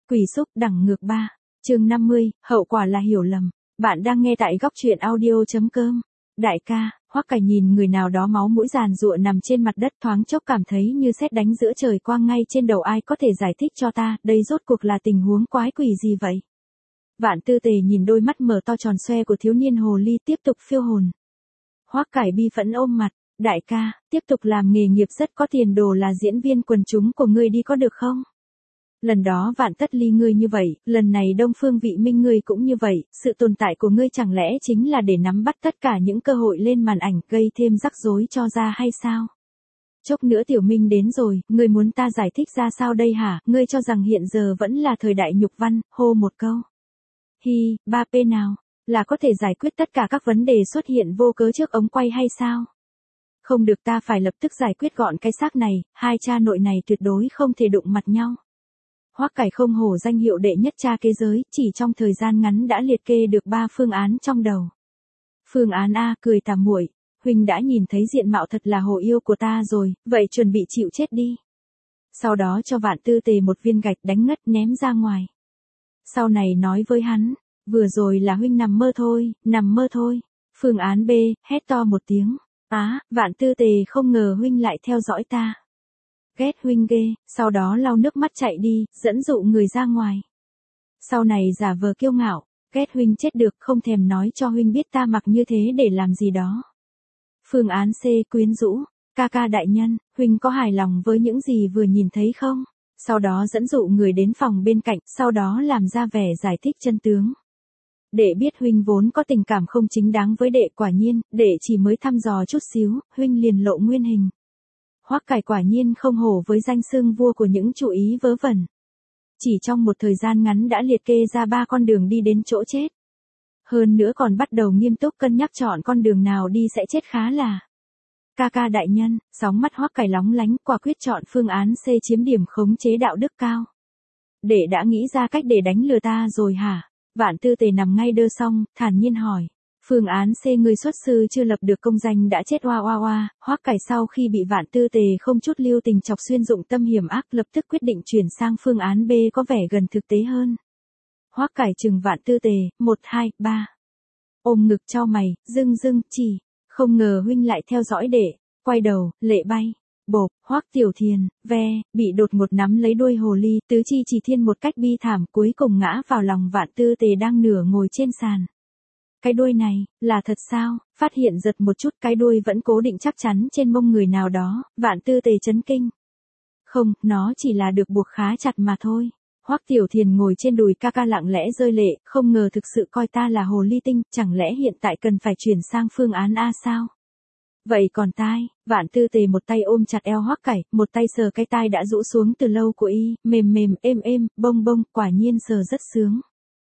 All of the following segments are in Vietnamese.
Quỷ xúc đẳng ngược 3. Chương 50, hậu quả là hiểu lầm. Bạn đang nghe tại góc truyện audio.com. Đại ca, Hoắc Cải nhìn người nào đó máu mũi giàn giụa nằm trên mặt đất, thoáng chốc cảm thấy như sét đánh giữa trời quang ngay trên đầu. Ai có thể giải thích cho ta, đây rốt cuộc là tình huống quái quỷ gì vậy? Vạn Tư Tề nhìn đôi mắt mở to tròn xoe của thiếu niên hồ ly, tiếp tục phiêu hồn. Hoắc Cải bi phẫn ôm mặt, đại ca, tiếp tục làm nghề nghiệp rất có tiền đồ là diễn viên quần chúng của ngươi đi có được không? Lần đó Vạn Tất Ly ngươi như vậy, lần này Đông Phương Vị Minh ngươi cũng như vậy, sự tồn tại của ngươi chẳng lẽ chính là để nắm bắt tất cả những cơ hội lên màn ảnh, gây thêm rắc rối cho ra hay sao? Chốc nữa Tiểu Minh đến rồi, ngươi muốn ta giải thích ra sao đây hả? Ngươi cho rằng hiện giờ vẫn là thời đại nhục văn, hô một câu. Hi, 3P nào, là có thể giải quyết tất cả các vấn đề xuất hiện vô cớ trước ống quay hay sao? Không được, ta phải lập tức giải quyết gọn cái xác này, hai cha nội này tuyệt đối không thể đụng mặt nhau. Hoắc Cải không hổ danh hiệu đệ nhất cha kế giới, chỉ trong thời gian ngắn đã liệt kê được 3 phương án trong đầu. Phương án A, cười tà muội, huynh đã nhìn thấy diện mạo thật là hồ yêu của ta rồi, vậy chuẩn bị chịu chết đi. Sau đó cho Vạn Tư Tề một viên gạch đánh ngất ném ra ngoài. Sau này nói với hắn, vừa rồi là huynh nằm mơ thôi, nằm mơ thôi. Phương án B, hét to một tiếng. Vạn Tư Tề không ngờ huynh lại theo dõi ta. Ghét huynh ghê, sau đó lau nước mắt chạy đi, dẫn dụ người ra ngoài. Sau này giả vờ kiêu ngạo, ghét huynh chết được, không thèm nói cho huynh biết ta mặc như thế để làm gì đó. Phương án C, quyến rũ, ca ca đại nhân, huynh có hài lòng với những gì vừa nhìn thấy không? Sau đó dẫn dụ người đến phòng bên cạnh, sau đó làm ra vẻ giải thích chân tướng. Đệ biết huynh vốn có tình cảm không chính đáng với đệ, quả nhiên, đệ chỉ mới thăm dò chút xíu, huynh liền lộ nguyên hình. Hoắc Cải quả nhiên không hổ với danh xưng vua của những chủ ý vớ vẩn. Chỉ trong một thời gian ngắn đã liệt kê ra 3 con đường đi đến chỗ chết. Hơn nữa còn bắt đầu nghiêm túc cân nhắc chọn con đường nào đi sẽ chết khá là. Ca ca đại nhân, sóng mắt Hoắc Cải lóng lánh, quả quyết chọn phương án C, chiếm điểm khống chế đạo đức cao. Đệ đã nghĩ ra cách để đánh lừa ta rồi hả? Vạn Tư Tề nằm ngay đơ xong, thản nhiên hỏi. Phương án C, người xuất sư chưa lập được công danh đã chết oa oa oa. Hoắc Cải sau khi bị Vạn Tư Tề không chút lưu tình chọc xuyên dụng tâm hiểm ác, lập tức quyết định chuyển sang phương án B có vẻ gần thực tế hơn. Hoắc Cải trừng Vạn Tư Tề, 1, 2, 3. Ôm ngực chau mày, dưng chỉ, không ngờ huynh lại theo dõi đệ. Quay đầu, lệ bay. Bộp, Hoắc Tiểu Thiền, bị đột ngột nắm lấy đuôi hồ ly, tứ chi chỉ thiên một cách bi thảm, cuối cùng ngã vào lòng Vạn Tư Tề đang nửa ngồi trên sàn. Cái đuôi này, là thật sao? Phát hiện giật một chút, cái đuôi vẫn cố định chắc chắn trên mông người nào đó, Vạn Tư Tề chấn kinh. Không, nó chỉ là được buộc khá chặt mà thôi. Hoắc Tiểu Thiền ngồi trên đùi ca ca lặng lẽ rơi lệ, không ngờ thực sự coi ta là hồ ly tinh, chẳng lẽ hiện tại cần phải chuyển sang phương án A sao? Vậy còn tai, Vạn Tư Tề một tay ôm chặt eo Hoắc Cải, một tay sờ cái tai đã rũ xuống từ lâu của y, mềm mềm, êm, bông bông, quả nhiên sờ rất sướng.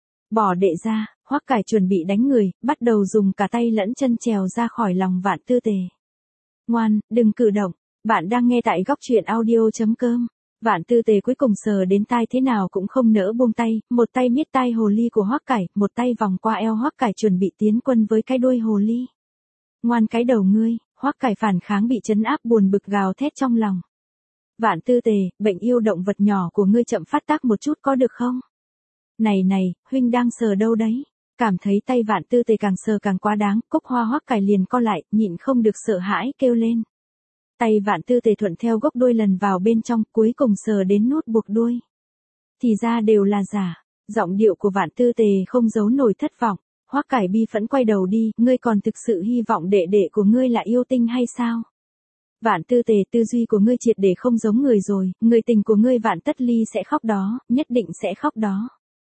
Bỏ đệ ra, Hoắc Cải chuẩn bị đánh người, bắt đầu dùng cả tay lẫn chân trèo ra khỏi lòng Vạn Tư Tề. Ngoan, đừng cử động, bạn đang nghe tại góc truyện audio.com. Vạn Tư Tề cuối cùng sờ đến tai thế nào cũng không nỡ buông tay, một tay miết tai hồ ly của Hoắc Cải, một tay vòng qua eo Hoắc Cải chuẩn bị tiến quân với cái đuôi hồ ly. Ngoan cái đầu ngươi, Hoắc Cải phản kháng bị trấn áp buồn bực gào thét trong lòng. Vạn Tư Tề, bệnh yêu động vật nhỏ của ngươi chậm phát tác một chút có được không? Này, huynh đang sờ đâu đấy? Cảm thấy tay Vạn Tư Tề càng sờ càng quá đáng, cúc hoa Hoắc Cải liền co lại, nhịn không được sợ hãi kêu lên. Tay Vạn Tư Tề thuận theo gốc đuôi lần vào bên trong, cuối cùng sờ đến nút buộc đuôi. Thì ra đều là giả, giọng điệu của Vạn Tư Tề không giấu nổi thất vọng. Hoắc Cải bi phẫn quay đầu đi, ngươi còn thực sự hy vọng đệ đệ của ngươi là yêu tinh hay sao? Vạn Tư Tề, tư duy của ngươi triệt để không giống người rồi, người tình của ngươi Vạn Tất Ly sẽ khóc đó, nhất định sẽ khóc đó.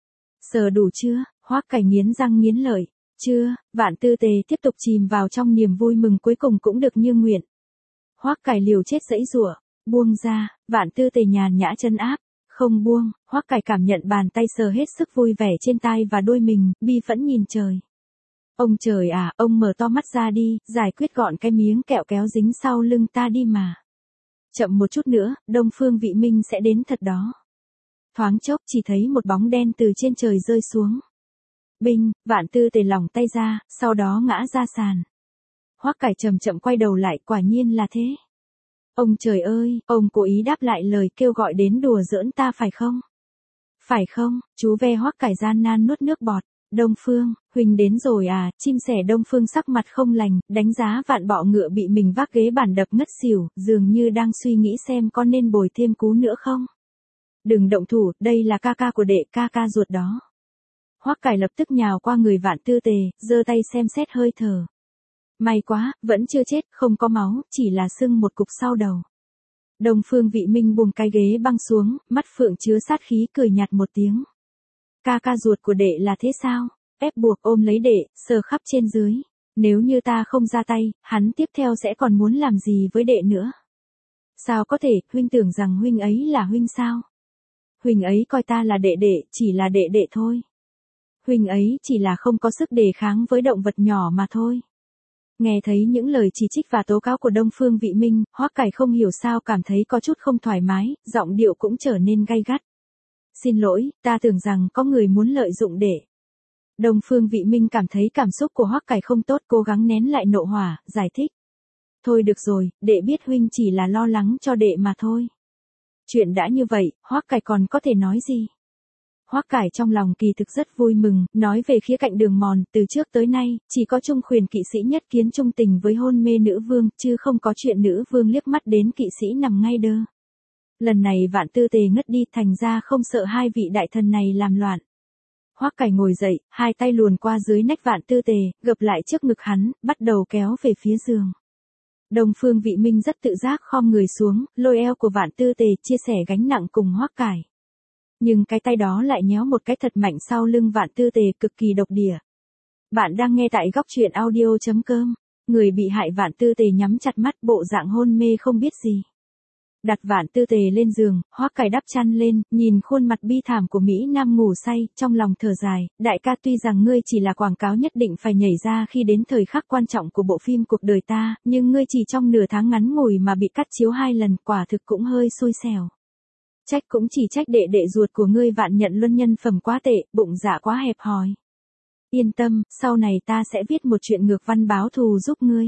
Sờ đủ chưa? Hoắc Cải nghiến răng nghiến lợi. Chưa, Vạn Tư Tề tiếp tục chìm vào trong niềm vui mừng cuối cùng cũng được như nguyện. Hoắc Cải liều chết giãy giụa, buông ra, Vạn Tư Tề nhàn nhã chân áp. Không buông, Hoắc Cải cảm nhận bàn tay sờ hết sức vui vẻ trên tai và đôi mình, bi phẫn nhìn trời. Ông trời à, ông mở to mắt ra đi, giải quyết gọn cái miếng kẹo kéo dính sau lưng ta đi mà. Chậm một chút nữa, Đông Phương Vị Minh sẽ đến thật đó. Thoáng chốc chỉ thấy một bóng đen từ trên trời rơi xuống. Binh, Vạn Tư Tề lỏng tay ra, sau đó ngã ra sàn. Hoắc Cải chậm chậm quay đầu lại, quả nhiên là thế. Ông trời ơi, ông cố ý đáp lại lời kêu gọi đến đùa giỡn ta phải không? Phải không, chú ve Hoắc Cải gian nan nuốt nước bọt. Đông Phương, huynh đến rồi à, chim sẻ Đông Phương sắc mặt không lành, đánh giá Vạn Bọ Ngựa bị mình vác ghế bàn đập ngất xỉu, dường như đang suy nghĩ xem có nên bồi thêm cú nữa không. Đừng động thủ, đây là ca ca của đệ, ca ca ruột đó. Hoắc Cải lập tức nhào qua người Vạn Tư Tề, giơ tay xem xét hơi thở. May quá, vẫn chưa chết, không có máu, chỉ là sưng một cục sau đầu. Đông Phương Vị Minh buông cái ghế băng xuống, mắt phượng chứa sát khí cười nhạt một tiếng. Ca ca ruột của đệ là thế sao? Ép buộc ôm lấy đệ, sờ khắp trên dưới. Nếu như ta không ra tay, hắn tiếp theo sẽ còn muốn làm gì với đệ nữa? Sao có thể, huynh tưởng rằng huynh ấy là huynh sao? Huynh ấy coi ta là đệ đệ, chỉ là đệ đệ thôi. Huynh ấy chỉ là không có sức đề kháng với động vật nhỏ mà thôi. Nghe thấy những lời chỉ trích và tố cáo của Đông Phương Vị Minh, Hoắc Cải không hiểu sao cảm thấy có chút không thoải mái, giọng điệu cũng trở nên gay gắt. Xin lỗi, ta tưởng rằng có người muốn lợi dụng đệ. Đông Phương Vị Minh cảm thấy cảm xúc của Hoắc Cải không tốt, cố gắng nén lại nộ hỏa, giải thích. Thôi được rồi, đệ biết huynh chỉ là lo lắng cho đệ mà thôi. Chuyện đã như vậy, Hoắc Cải còn có thể nói gì? Hoắc Cải trong lòng kỳ thực rất vui mừng, nói về khía cạnh Đường Mòn, từ trước tới nay, chỉ có Trung Khuyển kỵ sĩ nhất kiến trung tình với hôn mê nữ vương, chứ không có chuyện nữ vương liếc mắt đến kỵ sĩ nằm ngay đơ. Lần này Vạn Tư Tề ngất đi, thành ra không sợ hai vị đại thần này làm loạn. Hoắc Cải ngồi dậy, hai tay luồn qua dưới nách Vạn Tư Tề, gập lại trước ngực hắn, bắt đầu kéo về phía giường. Đông Phương Vị Minh rất tự giác khom người xuống, lôi eo của Vạn Tư Tề, chia sẻ gánh nặng cùng Hoắc Cải. Nhưng cái tay đó lại nhéo một cái thật mạnh sau lưng Vạn Tư Tề, cực kỳ độc địa. Bạn đang nghe tại góc truyện audio.com. Người bị hại Vạn Tư Tề nhắm chặt mắt, bộ dạng hôn mê không biết gì. Đặt Vạn Tư Tề lên giường, Hoắc Cải đắp chăn lên, nhìn khuôn mặt bi thảm của Mỹ Nam ngủ say, trong lòng thở dài, đại ca tuy rằng ngươi chỉ là quảng cáo nhất định phải nhảy ra khi đến thời khắc quan trọng của bộ phim cuộc đời ta, nhưng ngươi chỉ trong nửa tháng ngắn ngủi mà bị cắt chiếu 2 lần, quả thực cũng hơi xui xẻo. Trách cũng chỉ trách đệ đệ ruột của ngươi Vạn Nhận Luân nhân phẩm quá tệ, bụng dạ quá hẹp hòi. Yên tâm, sau này ta sẽ viết một chuyện ngược văn báo thù giúp ngươi.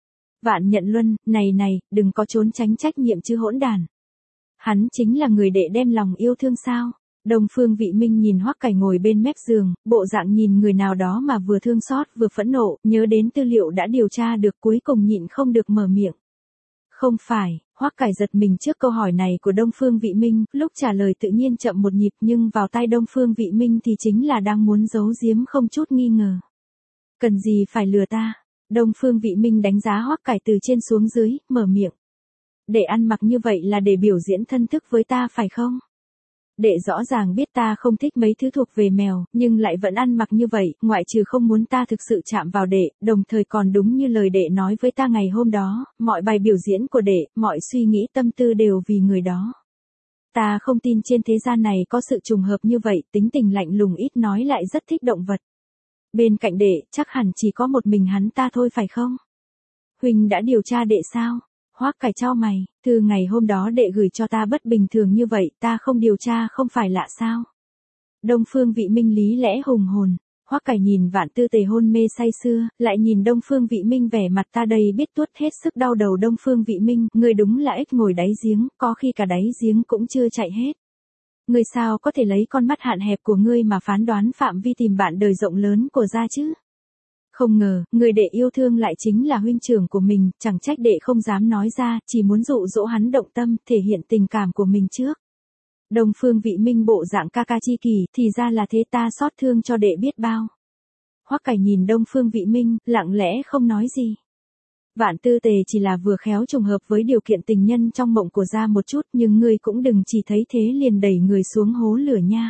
Vạn Nhận Luân, này, đừng có trốn tránh trách nhiệm chứ hỗn đàn. Hắn chính là người đệ đem lòng yêu thương sao? Đông Phương Vị Minh nhìn Hoắc Cải ngồi bên mép giường, bộ dạng nhìn người nào đó mà vừa thương xót vừa phẫn nộ, nhớ đến tư liệu đã điều tra được, cuối cùng nhịn không được mở miệng. Không phải, Hoắc Cải giật mình trước câu hỏi này của Đông Phương Vị Minh, lúc trả lời tự nhiên chậm một nhịp, nhưng vào tai Đông Phương Vị Minh thì chính là đang muốn giấu giếm không chút nghi ngờ. Cần gì phải lừa ta? Đông Phương Vị Minh đánh giá Hoắc Cải từ trên xuống dưới, mở miệng. Để ăn mặc như vậy là để biểu diễn thân thức với ta phải không? Đệ rõ ràng biết ta không thích mấy thứ thuộc về mèo, nhưng lại vẫn ăn mặc như vậy, ngoại trừ không muốn ta thực sự chạm vào đệ, đồng thời còn đúng như lời đệ nói với ta ngày hôm đó, mọi bài biểu diễn của đệ, mọi suy nghĩ tâm tư đều vì người đó. Ta không tin trên thế gian này có sự trùng hợp như vậy, tính tình lạnh lùng ít nói lại rất thích động vật. Bên cạnh đệ, chắc hẳn chỉ có một mình hắn ta thôi phải không? Huynh đã điều tra đệ sao? Hoắc Cải chau mày, thư ngày hôm đó đệ gửi cho ta bất bình thường như vậy, ta không điều tra không phải lạ sao? Đông Phương Vị Minh lý lẽ hùng hồn, Hoắc Cải nhìn Vạn Tư Tề hôn mê say sưa, lại nhìn Đông Phương Vị Minh vẻ mặt ta đây biết tuốt hết sức đau đầu. Đông Phương Vị Minh, ngươi đúng là ếch ngồi đáy giếng, có khi cả đáy giếng cũng chưa chạy hết. Ngươi sao có thể lấy con mắt hạn hẹp của ngươi mà phán đoán phạm vi tìm bạn đời rộng lớn của gia chứ? Không ngờ, người đệ yêu thương lại chính là huynh trưởng của mình, chẳng trách đệ không dám nói ra, chỉ muốn dụ dỗ hắn động tâm, thể hiện tình cảm của mình trước. Đông Phương Vị Minh bộ dạng ca ca chi kỷ, thì ra là thế, ta xót thương cho đệ biết bao. Hoắc Cải nhìn Đông Phương Vị Minh, lặng lẽ không nói gì. Vạn Tư Tề chỉ là vừa khéo trùng hợp với điều kiện tình nhân trong mộng của gia một chút, nhưng ngươi cũng đừng chỉ thấy thế liền đẩy người xuống hố lửa nha.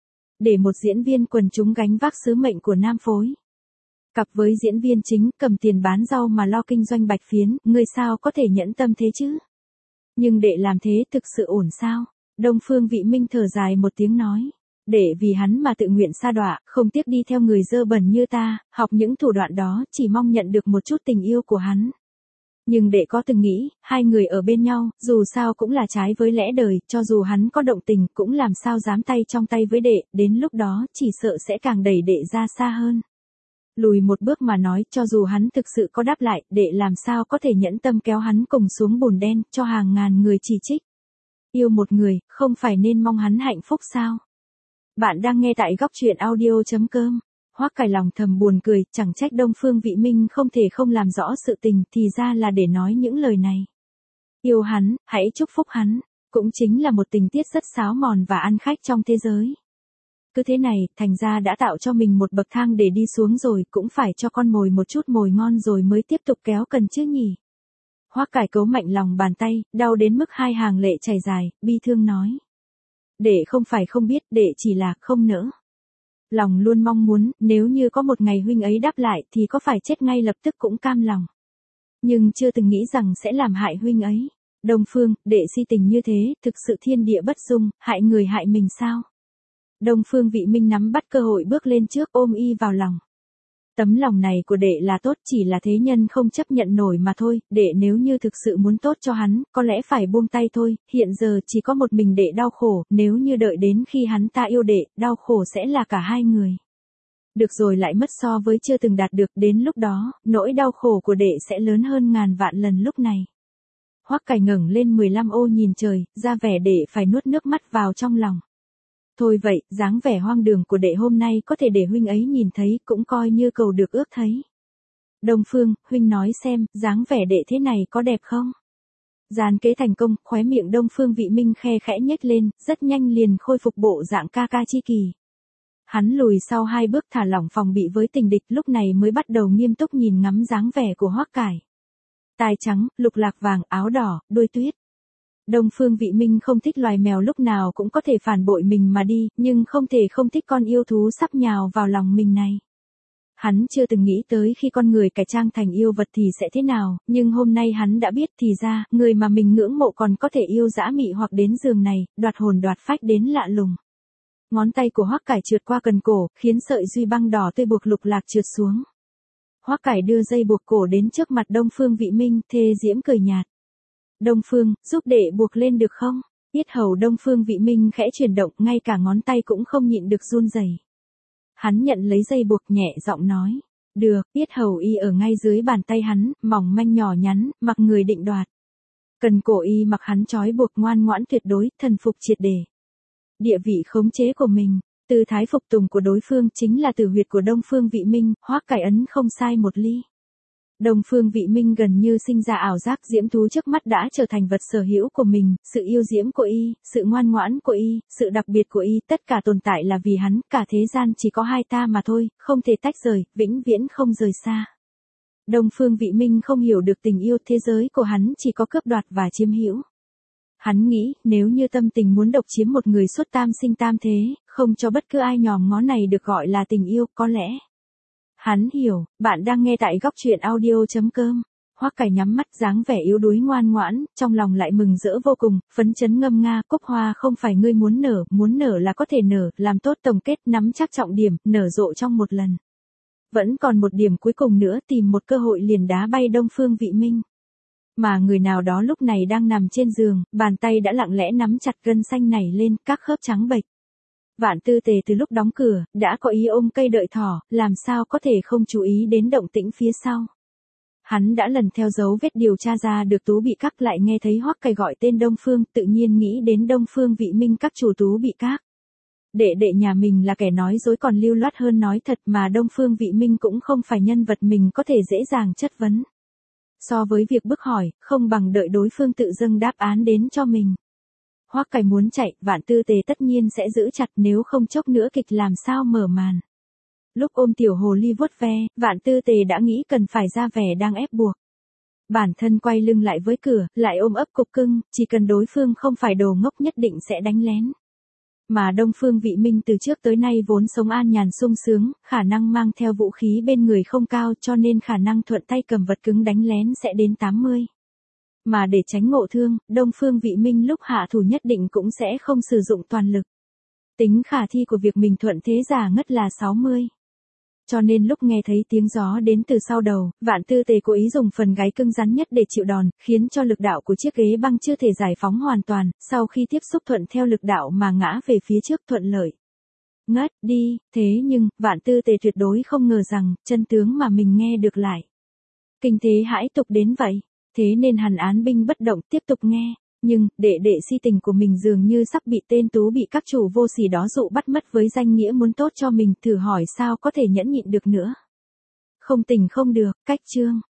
Để một diễn viên quần chúng gánh vác sứ mệnh của nam phối. Cặp với diễn viên chính, cầm tiền bán rau mà lo kinh doanh bạch phiến, ngươi sao có thể nhẫn tâm thế chứ? Nhưng đệ làm thế thực sự ổn sao? Đông Phương Vị Minh thở dài một tiếng nói. Để vì hắn mà tự nguyện sa đọa, không tiếc đi theo người dơ bẩn như ta, học những thủ đoạn đó, chỉ mong nhận được một chút tình yêu của hắn. Nhưng đệ có từng nghĩ, hai người ở bên nhau, dù sao cũng là trái với lẽ đời, cho dù hắn có động tình, cũng làm sao dám tay trong tay với đệ, đến lúc đó, chỉ sợ sẽ càng đẩy đệ ra xa hơn. Lùi một bước mà nói, cho dù hắn thực sự có đáp lại, đệ làm sao có thể nhẫn tâm kéo hắn cùng xuống bùn đen, cho hàng ngàn người chỉ trích. Yêu một người, không phải nên mong hắn hạnh phúc sao? Bạn đang nghe tại góc chuyện audio.com. Hoắc Cải lòng thầm buồn cười, chẳng trách Đông Phương Vị Minh không thể không làm rõ sự tình, thì ra là để nói những lời này. Yêu hắn, hãy chúc phúc hắn, cũng chính là một tình tiết rất xáo mòn và ăn khách trong thế giới. Cứ thế này, thành ra đã tạo cho mình một bậc thang để đi xuống rồi, cũng phải cho con mồi một chút mồi ngon rồi mới tiếp tục kéo cần chứ nhỉ. Hoắc Cải cấu mạnh lòng bàn tay, đau đến mức hai hàng lệ chảy dài, bi thương nói. Đệ không phải không biết, đệ chỉ là không nỡ. Lòng luôn mong muốn, nếu như có một ngày huynh ấy đáp lại thì có phải chết ngay lập tức cũng cam lòng. Nhưng chưa từng nghĩ rằng sẽ làm hại huynh ấy. Đông Phương, đệ si tình như thế, thực sự thiên địa bất dung, hại người hại mình sao? Đông Phương Vị Minh nắm bắt cơ hội bước lên trước ôm y vào lòng. Tấm lòng này của đệ là tốt, chỉ là thế nhân không chấp nhận nổi mà thôi, đệ nếu như thực sự muốn tốt cho hắn, có lẽ phải buông tay thôi, hiện giờ chỉ có một mình đệ đau khổ, nếu như đợi đến khi hắn ta yêu đệ, đau khổ sẽ là cả hai người. Được rồi lại mất so với chưa từng đạt được, đến lúc đó, nỗi đau khổ của đệ sẽ lớn hơn ngàn vạn lần lúc này. Hoắc Cải ngẩng lên 15 ô nhìn trời, ra vẻ đệ phải nuốt nước mắt vào trong lòng. Thôi vậy, dáng vẻ hoang đường của đệ hôm nay có thể để huynh ấy nhìn thấy, cũng coi như cầu được ước thấy. Đông Phương, huynh nói xem, dáng vẻ đệ thế này có đẹp không? Giàn kế thành công, khóe miệng Đông Phương Vị Minh khe khẽ nhếch lên, rất nhanh liền khôi phục bộ dạng ca ca chi kỳ. Hắn lùi sau 2 bước thả lỏng phòng bị với tình địch, lúc này mới bắt đầu nghiêm túc nhìn ngắm dáng vẻ của Hoắc Cải. Tai trắng, lục lạc vàng, áo đỏ, đuôi tuyết. Đông Phương Vị Minh không thích loài mèo lúc nào cũng có thể phản bội mình mà đi, nhưng không thể không thích con yêu thú sắp nhào vào lòng mình này. Hắn chưa từng nghĩ tới khi con người cải trang thành yêu vật thì sẽ thế nào, nhưng hôm nay hắn đã biết thì ra, người mà mình ngưỡng mộ còn có thể yêu dã mị hoặc đến giường này, đoạt hồn đoạt phách đến lạ lùng. Ngón tay của Hoắc Cải trượt qua cần cổ, khiến sợi duy băng đỏ tươi buộc lục lạc trượt xuống. Hoắc Cải đưa dây buộc cổ đến trước mặt Đông Phương Vị Minh, thê diễm cười nhạt. Đông Phương, giúp đệ buộc lên được không? Yết hầu Đông Phương Vị Minh khẽ chuyển động, ngay cả ngón tay cũng không nhịn được run rẩy. Hắn nhận lấy dây buộc nhẹ giọng nói. Được, yết hầu y ở ngay dưới bàn tay hắn, mỏng manh nhỏ nhắn, mặc người định đoạt. Cần cổ y mặc hắn trói buộc ngoan ngoãn tuyệt đối, thần phục triệt để. Địa vị khống chế của mình, tư thái phục tùng của đối phương chính là tử huyệt của Đông Phương Vị Minh, Hoắc Cải ấn không sai một ly. Đông Phương Vị Minh gần như sinh ra ảo giác diễm thú trước mắt đã trở thành vật sở hữu của mình, sự yêu diễm của y, sự ngoan ngoãn của y, sự đặc biệt của y, tất cả tồn tại là vì hắn, cả thế gian chỉ có hai ta mà thôi, không thể tách rời, vĩnh viễn không rời xa. Đông Phương Vị Minh không hiểu được tình yêu, thế giới của hắn chỉ có cướp đoạt và chiếm hữu. Hắn nghĩ, nếu như tâm tình muốn độc chiếm một người suốt tam sinh tam thế, không cho bất cứ ai nhòm ngó này được gọi là tình yêu, có lẽ. Hắn hiểu, bạn đang nghe tại góc chuyện audio.com. Hoắc Cải nhắm mắt dáng vẻ yếu đuối ngoan ngoãn, trong lòng lại mừng rỡ vô cùng, phấn chấn ngâm nga, cúc hoa không phải ngươi muốn nở là có thể nở, làm tốt tổng kết, nắm chắc trọng điểm, nở rộ trong một lần. Vẫn còn một điểm cuối cùng nữa, tìm một cơ hội liền đá bay Đông Phương Vị Minh. Mà người nào đó lúc này đang nằm trên giường, bàn tay đã lặng lẽ nắm chặt gân xanh nảy lên, các khớp trắng bệch. Vạn Tư Tề từ lúc đóng cửa, đã có ý ôm cây đợi thỏ, làm sao có thể không chú ý đến động tĩnh phía sau. Hắn đã lần theo dấu vết điều tra ra được Tú Bị Các, lại nghe thấy Hoắc Cải gọi tên Đông Phương, tự nhiên nghĩ đến Đông Phương Vị Minh các chủ Tú Bị Các. Đệ đệ nhà mình là kẻ nói dối còn lưu loát hơn nói thật, mà Đông Phương Vị Minh cũng không phải nhân vật mình có thể dễ dàng chất vấn. So với việc bức hỏi, không bằng đợi đối phương tự dâng đáp án đến cho mình. Hoắc Cải muốn chạy, Vạn Tư Tề tất nhiên sẽ giữ chặt, nếu không chốc nữa kịch làm sao mở màn. Lúc ôm tiểu hồ ly vuốt ve, Vạn Tư Tề đã nghĩ cần phải ra vẻ đang ép buộc. Bản thân quay lưng lại với cửa, lại ôm ấp cục cưng, chỉ cần đối phương không phải đồ ngốc nhất định sẽ đánh lén. Mà Đông Phương Vị Minh từ trước tới nay vốn sống an nhàn sung sướng, khả năng mang theo vũ khí bên người không cao, cho nên khả năng thuận tay cầm vật cứng đánh lén sẽ đến 80. Mà để tránh ngộ thương, Đông Phương Vị Minh lúc hạ thủ nhất định cũng sẽ không sử dụng toàn lực. Tính khả thi của việc mình thuận thế giả ngất là 60. Cho nên lúc nghe thấy tiếng gió đến từ sau đầu, Vạn Tư Tề cố ý dùng phần gáy cứng rắn nhất để chịu đòn, khiến cho lực đạo của chiếc ghế băng chưa thể giải phóng hoàn toàn, sau khi tiếp xúc thuận theo lực đạo mà ngã về phía trước thuận lợi. Ngất đi, thế nhưng, Vạn Tư Tề tuyệt đối không ngờ rằng, chân tướng mà mình nghe được lại. Kinh thế hãi tục đến vậy, thế nên hắn án binh bất động tiếp tục nghe. Nhưng, đệ đệ si tình của mình dường như sắp bị tên Tú bị các chủ vô sỉ đó dụ bắt mất với danh nghĩa muốn tốt cho mình, thử hỏi sao có thể nhẫn nhịn được nữa. Không tình không được, cách chương.